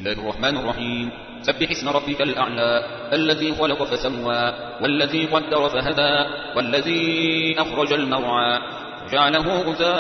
الله الرحمن الرحيم سبح اسم ربك الأعلى الذي خلق فسوى والذي قدر فهدى والذي أخرج المرعى فجعله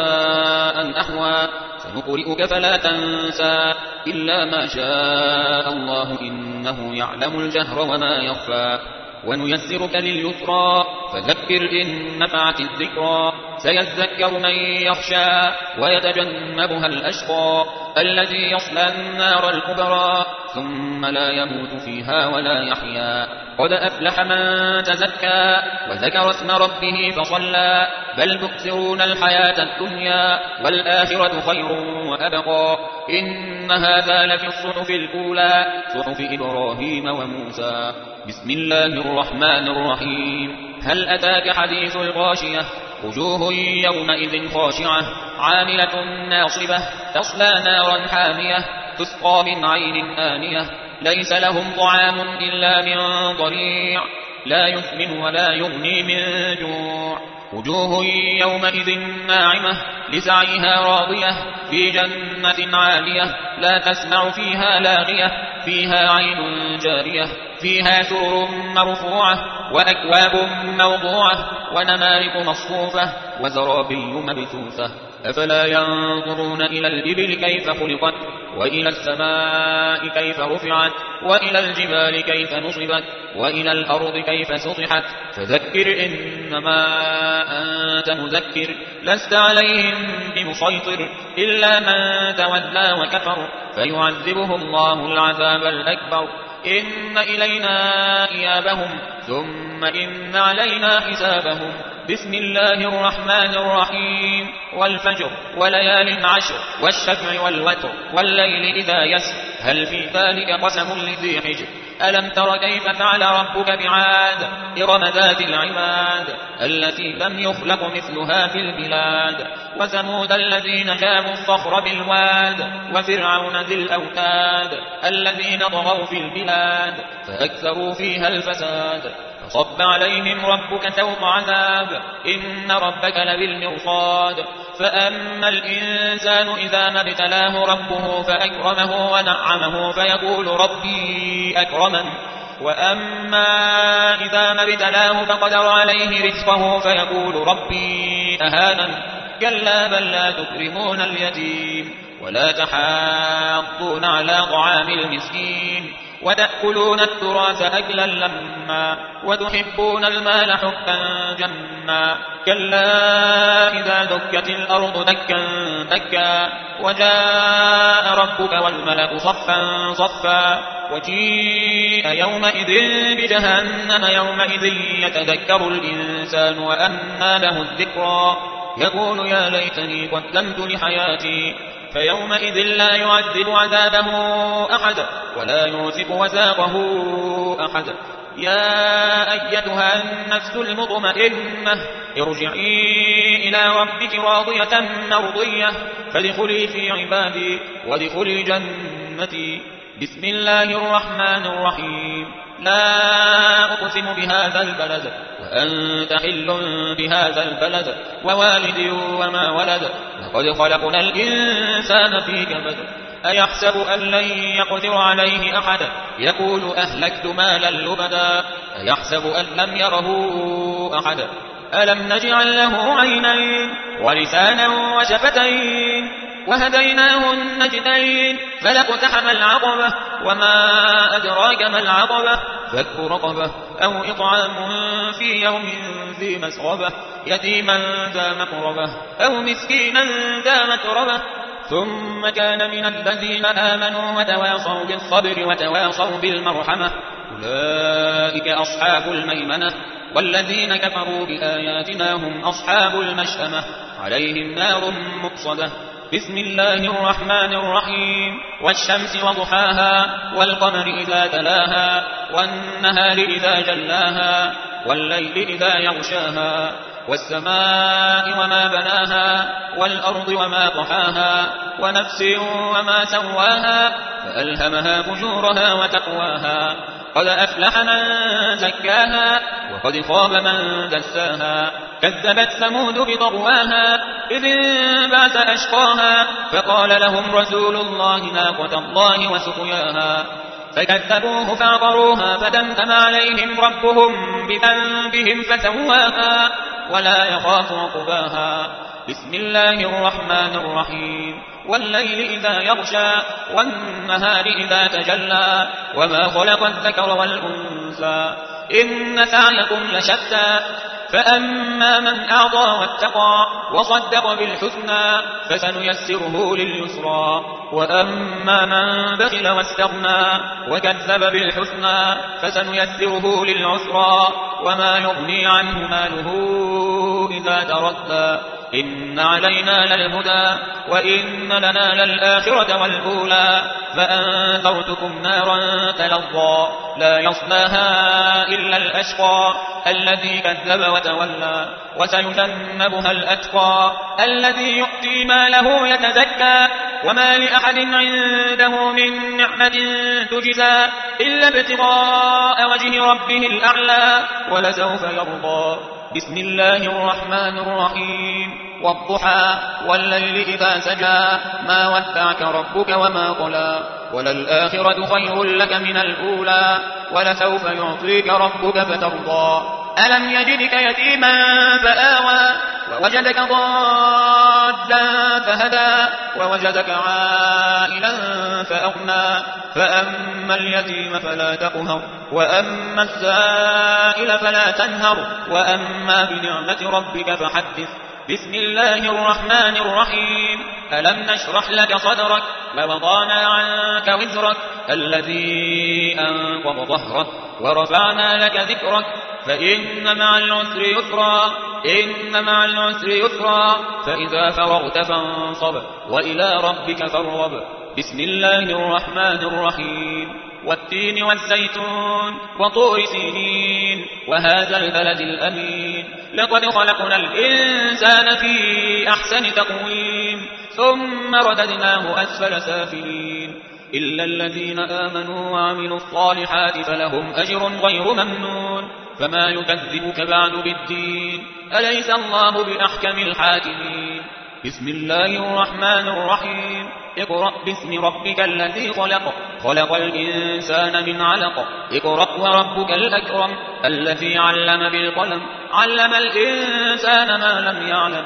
غثاء أحوى سنقرئك فلا تنسى إلا ما شاء الله إنه يعلم الجهر وما يخفى ونيسرك لليسرى فذكر إن نفعت الذكرى سيذكر من يخشى ويتجنبها الأشقى الذي يصلى النار الكبرى ثم لا يموت فيها ولا يحيا قد أفلح من تزكى وذكر اسم ربه فصلى بل تؤثرون الحياة الدنيا والآخرة خير وأبقى إن هذا لفي الصحف الأولى صحف إبراهيم وموسى بسم الله الرحمن الرحيم هل أتاك حديث الغاشية وجوه يومئذ خاشعة عاملة ناصبة تصلى نارا حامية تسقى من عين آنية ليس لهم طعام إلا من ضريع لا يثمن ولا يغني من جوع وجوه يومئذ ناعمة لسعيها راضية في جنة عالية لا تسمع فيها لاغية فيها عين جارية فيها سرر مرفوعة وأكواب موضوعة ونمارق مصفوفة وزرابي مبثوثة أفلا ينظرون إلى الإبل كيف خلقت وإلى السماء كيف رفعت وإلى الجبال كيف نصبت وإلى الأرض كيف سطحت فذكر إنما أنت مذكر لست عليهم بمسيطر إلا من تولى وكفر فيعذبه الله العذاب الأكبر إن إلينا إيابهم ثم إن علينا حسابهم بسم الله الرحمن الرحيم والفجر وليال عشر والشفع والوتر والليل إذا يسر هل في ذلك قسم لذي حجر ألم تر كيف فعل ربك بعاد إرم ذات العماد التي لم يخلق مثلها في البلاد وثمود الذين جابوا الصخر بالواد وفرعون ذي الأوتاد الذين طغوا في البلاد فأكثروا فيها الفساد فصب عليهم ربك سوط عذاب إن ربك لبالمرصاد فأما الإنسان إذا ما ابتلاه ربه فأكرمه ونعمه فيقول ربي أكرمن وأما إذا ما ابتلاه فقدر عليه رزقه فيقول ربي أهانن كلا بل لا تكرمون اليتيم ولا تحاضون على طعام المسكين وتأكلون التراث أكلا لما وتحبون المال حبا جما كلا إذا دكت الأرض دكا دكا وجاء ربك والملك صفا صفا وجيء يومئذ بجهنم يومئذ يتذكر الإنسان وأنى له الذكرى يقول يا ليتني قدمت لحياتي فيومئذ لا يعذب عذابه أحد ولا يوثق وثاقه أحد يا أيتها النفس المطمئنة ارجعي إلى ربك راضية مرضية فادخلي في عبادي وادخلي جنتي بسم الله الرحمن الرحيم لا أقسم بهذا البلد وأنت حل بهذا البلد ووالد وما ولد لقد خلقنا الإنسان في كبد أيحسب أن لن يقدر عليه أحد يقول أهلكت مالا لبدا أيحسب أن لم يره أحد ألم نجعل له عينين ولسانا وشفتين وهديناه النجدين فلاقتحم العقبة وما أدراك ما العقبة فك رقبة أو إطعام في يوم ذي مسغبة يتيما ذا مقربة أو مسكينا ذا متربة ثم كان من الذين آمنوا وتواصوا بالصبر وتواصوا بالمرحمة أولئك أصحاب الميمنة والذين كفروا بآياتنا هم أصحاب المشأمة عليهم نار مقصدة بسم الله الرحمن الرحيم والشمس وضحاها والقمر إذا تلاها والنهار إذا جلاها والليل إذا يغشاها والسماء وما بناها والأرض وما طحاها ونفس وما سواها فألهمها فجورها وتقواها قد أفلح من زكاها وقد خاب من دساها كذبت ثمود بطغواها إذ انبعث أشقاها فقال لهم رسول الله ناقة الله وسقياها فكذبوه فعقروها فدمدم عليهم ربهم بذنبهم فسواها ولا يخاف عقباها. بسم الله الرحمن الرحيم والليل إذا يغشى والنهار إذا تجلى وما خلق الذكر والأنثى إن سعيكم لشتى فأما من أعطى واتقى وصدق بالحسنى فسنيسره لليسرى وأما من بخل واستغنى وكذب بالحسنى فسنيسره للعسرى وما يغني عنه ماله إذا تردى إن علينا للهدى وإن لنا للآخرة والأولى فأنذرتكم نارا تلظى لا يصلاها إلا الأشقى الذي كذب وتولى وسيجنبها الأتقى الذي يؤتي ماله يتزكى وما لأحد عنده من نعمة تجزى إلا ابتغاء وجه ربه الأعلى ولسوف يرضى. بسم الله الرحمن الرحيم والضحى والليل إذا سجى ما ودعك ربك وما قلى وللآخرة خير لك من الأولى ولسوف يعطيك ربك فترضى. ألم يجدك يتيما فآوى ووجدك ضالا فهدى ووجدك عائلا فأغنى فأما اليتيم فلا تقهر وأما السائل فلا تنهر وأما بنعمة ربك فحدث. بسم الله الرحمن الرحيم ألم نشرح لك صدرك ووضعنا عنك وزرك الذي أنقض ظهرك ورفعنا لك ذكرك فإن مع العسر يسرا إن مع العسر يسرا فإذا فرغت فانصب وإلى ربك فارغب. بسم الله الرحمن الرحيم والتين والزيتون وطور سينين وهذا البلد الأمين لقد خلقنا الإنسان في أحسن تقويم ثم رددناه أسفل سافلين إلا الذين آمنوا وعملوا الصالحات فلهم أجر غير ممنون فما يكذبك بعد بالدين أليس الله بأحكم الحاكمين. بسم الله الرحمن الرحيم اقرأ باسم ربك الذي خلق خلق الإنسان من علق اقرأ وربك الأكرم الذي علم بالقلم علم الإنسان ما لم يعلم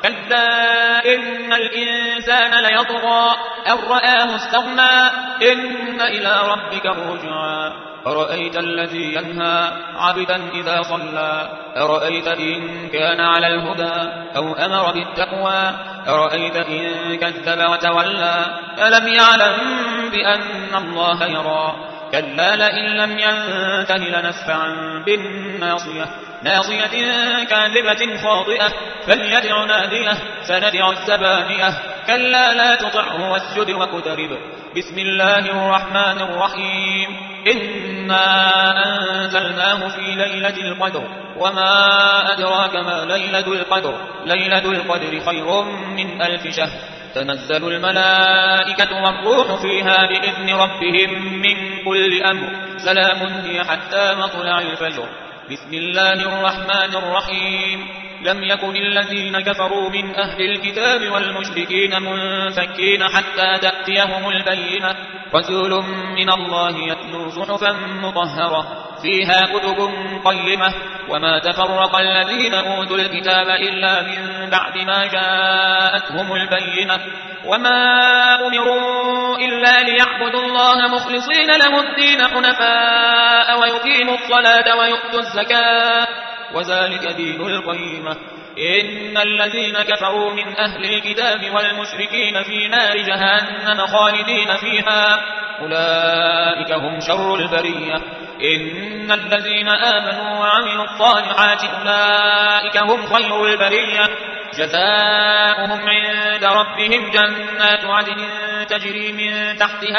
كلا إن الإنسان ليطغى أن رآه استغنى إن إلى ربك الرجعى. أرأيت الذي ينهى عبدا إذا صلى أرأيت إن كان على الهدى أو أمر بالتقوى أرأيت إن كذب وتولى ألم يعلم بأن الله يرى كلا لئن لم ينته لنسفعا بالناصية ناصية كاذبة خاطئة فليدع ناديه سندع الزبانية كلا لا تطعه واسجد واقترب. بسم الله الرحمن الرحيم إنا أنزلناه في ليلة القدر وما أدراك ما ليلة القدر ليلة القدر خير من 1000 شهر تنزل الملائكة والروح فيها بإذن ربهم من كل أمر سلام هي حتى مطلع الفجر. بسم الله الرحمن الرحيم لم يكن الذين كفروا من أهل الكتاب والمشركين منفكين حتى تأتيهم البينة رسول من الله يتلو صحفا مطهرة فيها كتب قيمة وما تفرق الذين أوتوا الكتاب إلا من بعد ما جاءتهم البينة وما أمروا إلا ليعبدوا الله مخلصين له الدين حنفاء ويقيموا الصلاة ويؤتوا الزكاة وذلك دين القيمة. إن الذين كفروا من أهل الكتاب والمشركين في نار جهنم خالدين فيها أولئك هم شر البرية. إن الذين آمنوا وعملوا الصالحات أولئك هم خير البرية جزاؤهم عند ربهم جنات عدن تجري من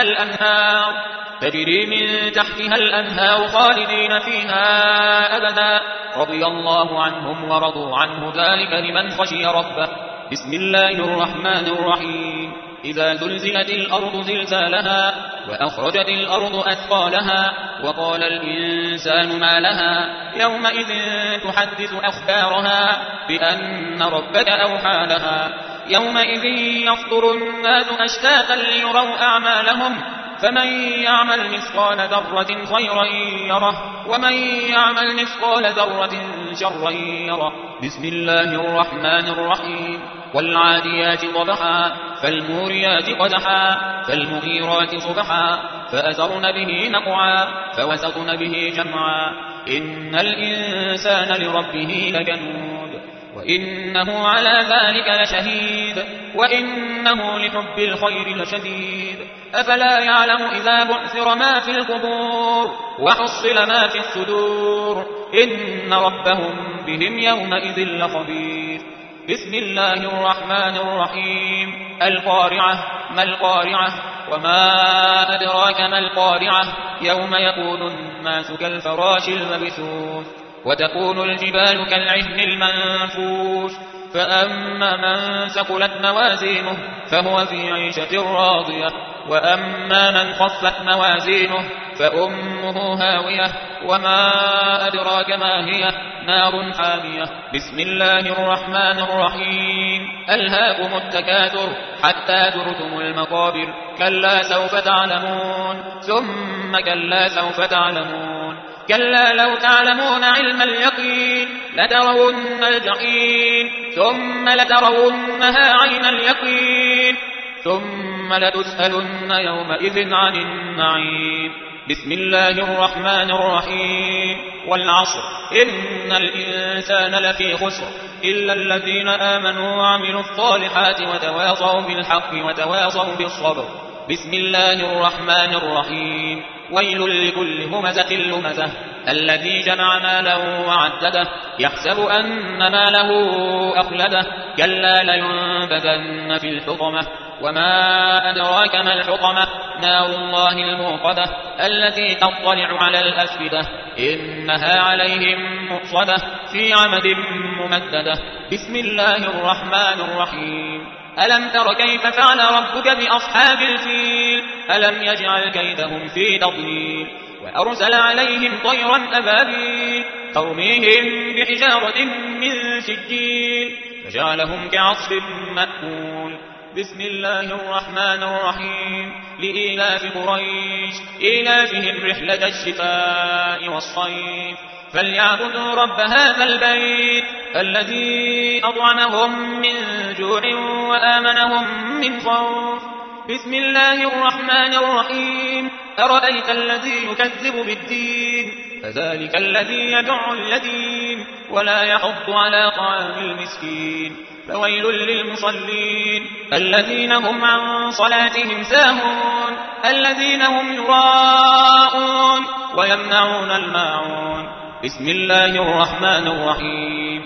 تحتها الأنهار خالدين فيها أبدا رضي الله عنهم ورضوا عنه ذلك لمن خشي ربه. بسم الله الرحمن الرحيم إذا زلزلت الأرض زلزالها وأخرجت الأرض أثقالها وقال الإنسان ما لها يومئذ تحدث أخبارها بأن ربك أوحى لها يومئذ يصدر الناس أشتاتا ليروا أعمالهم فمن يعمل مثقال ذرة خيرا يره ومن يعمل مثقال ذرة شرا يره. بسم الله الرحمن الرحيم. والعاديات ضبحا فالموريات قدحا فالمغيرات صبحا فأثرن به نقعا فوسطن به جمعا إن الإنسان لربه لكنود وإنه على ذلك لشهيد وإنه لحب الخير لشديد. أفلا يعلم إذا بعثر ما في القبور وحصل ما في الصدور إن ربهم بهم يومئذ لخبير. بسم الله الرحمن الرحيم. القارعة ما القارعة وما أدراك ما القارعة يوم يكون الناس كالفراش المبثوث وتكون الجبال كالعهن المنفوش فأما من ثقلت موازينه فهو في عيشة راضية وأما من خفت موازينه فأمه هاوية وما أدراك ما هي نار حامية. بسم الله الرحمن الرحيم. ألهاكم التكاثر حتى زرتم المقابر كلا سوف تعلمون ثم كلا سوف تعلمون كلا لو تعلمون علم اليقين لترون الجحيم ثم لترونها عين اليقين ثم لتسألن يومئذ عن النعيم. بسم الله الرحمن الرحيم. والعصر إن الإنسان لفي خسر إلا الذين آمنوا وعملوا الصالحات وتواصوا بالحق وتواصوا بالصبر. بسم الله الرحمن الرحيم. ويل لكل همزة لمزة الذي جمع ماله وعدده يحسب أن ماله أخلده كلا لينبذن في الحطمة وما أدراك ما الحطمة نار الله الموقدة التي تطلع على الأفئدة إنها عليهم مؤصدة في عمد ممددة. بسم الله الرحمن الرحيم. ألم تر كيف فعل ربك بأصحاب الفيل ألم يجعل كيدهم في تضليل وأرسل عليهم طيرا أبابيل ترميهم بحجارة من سجيل فجعلهم كعصف مأكول. بسم الله الرحمن الرحيم. لإيلاف قريش إيلافهم رحلة الشتاء والصيف فليعبدوا رب هذا البيت الذي أطعمهم من جوع وآمنهم من خوف. بسم الله الرحمن الرحيم. أرأيت الذي يكذب بالدين فذلك الذي يدع اليتيم ولا يحض على طعام المسكين فويل للمصلين الذين هم عن صلاتهم ساهون الذين هم يراءون ويمنعون الماعون. بسم الله الرحمن الرحيم.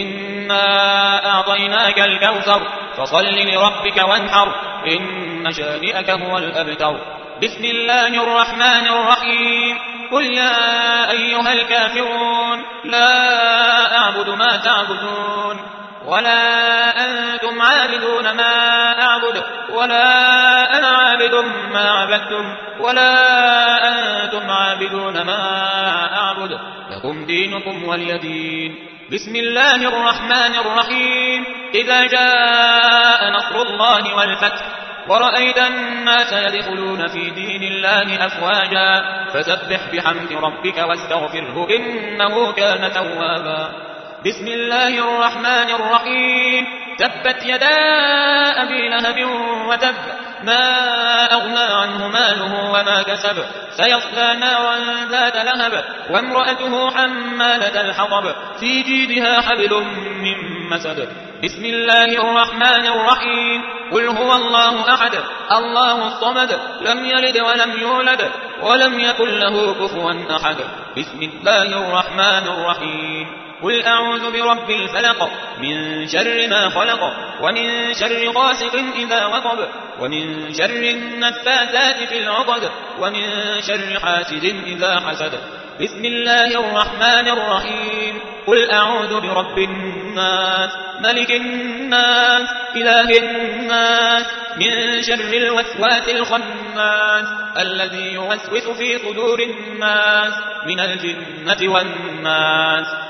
إنا أعطيناك الكوثر فصل لربك وانحر إن شانئك هو الأبتر. بسم الله الرحمن الرحيم. قل يا أيها الكافرون لا أعبد ما تعبدون ولا أنتم عابدون ما أعبد ولا أنا عابد ما عبدتم ولا أنتم عابدون ما أعبد لكم دينكم ولي دين. بسم الله الرحمن الرحيم. إذا جاء نصر الله والفتح ورأيت الناس يدخلون في دين الله أفواجا فسبح بحمد ربك واستغفره إنه كان توابا. بسم الله الرحمن الرحيم. تبت يدا أبي لهب وتب ما أغنى عنه ماله وما كسب سيصلى نارا ذات لهب وامرأته حمالة الحطب في جيدها حبل من مسد. بسم الله الرحمن الرحيم. قل هو الله أحد الله الصمد لم يلد ولم يولد ولم يكن له كفوا أحد. بسم الله الرحمن الرحيم. قل أعوذ برب الفلق من شر ما خلق ومن شر غاسق إذا وقب ومن شر النفاثات في العقد ومن شر حاسد إذا حسد. بسم الله الرحمن الرحيم. قل أعوذ برب الناس ملك الناس إله الناس من شر الوسواس الخناس الذي يوسوس في صدور الناس من الجنة والناس.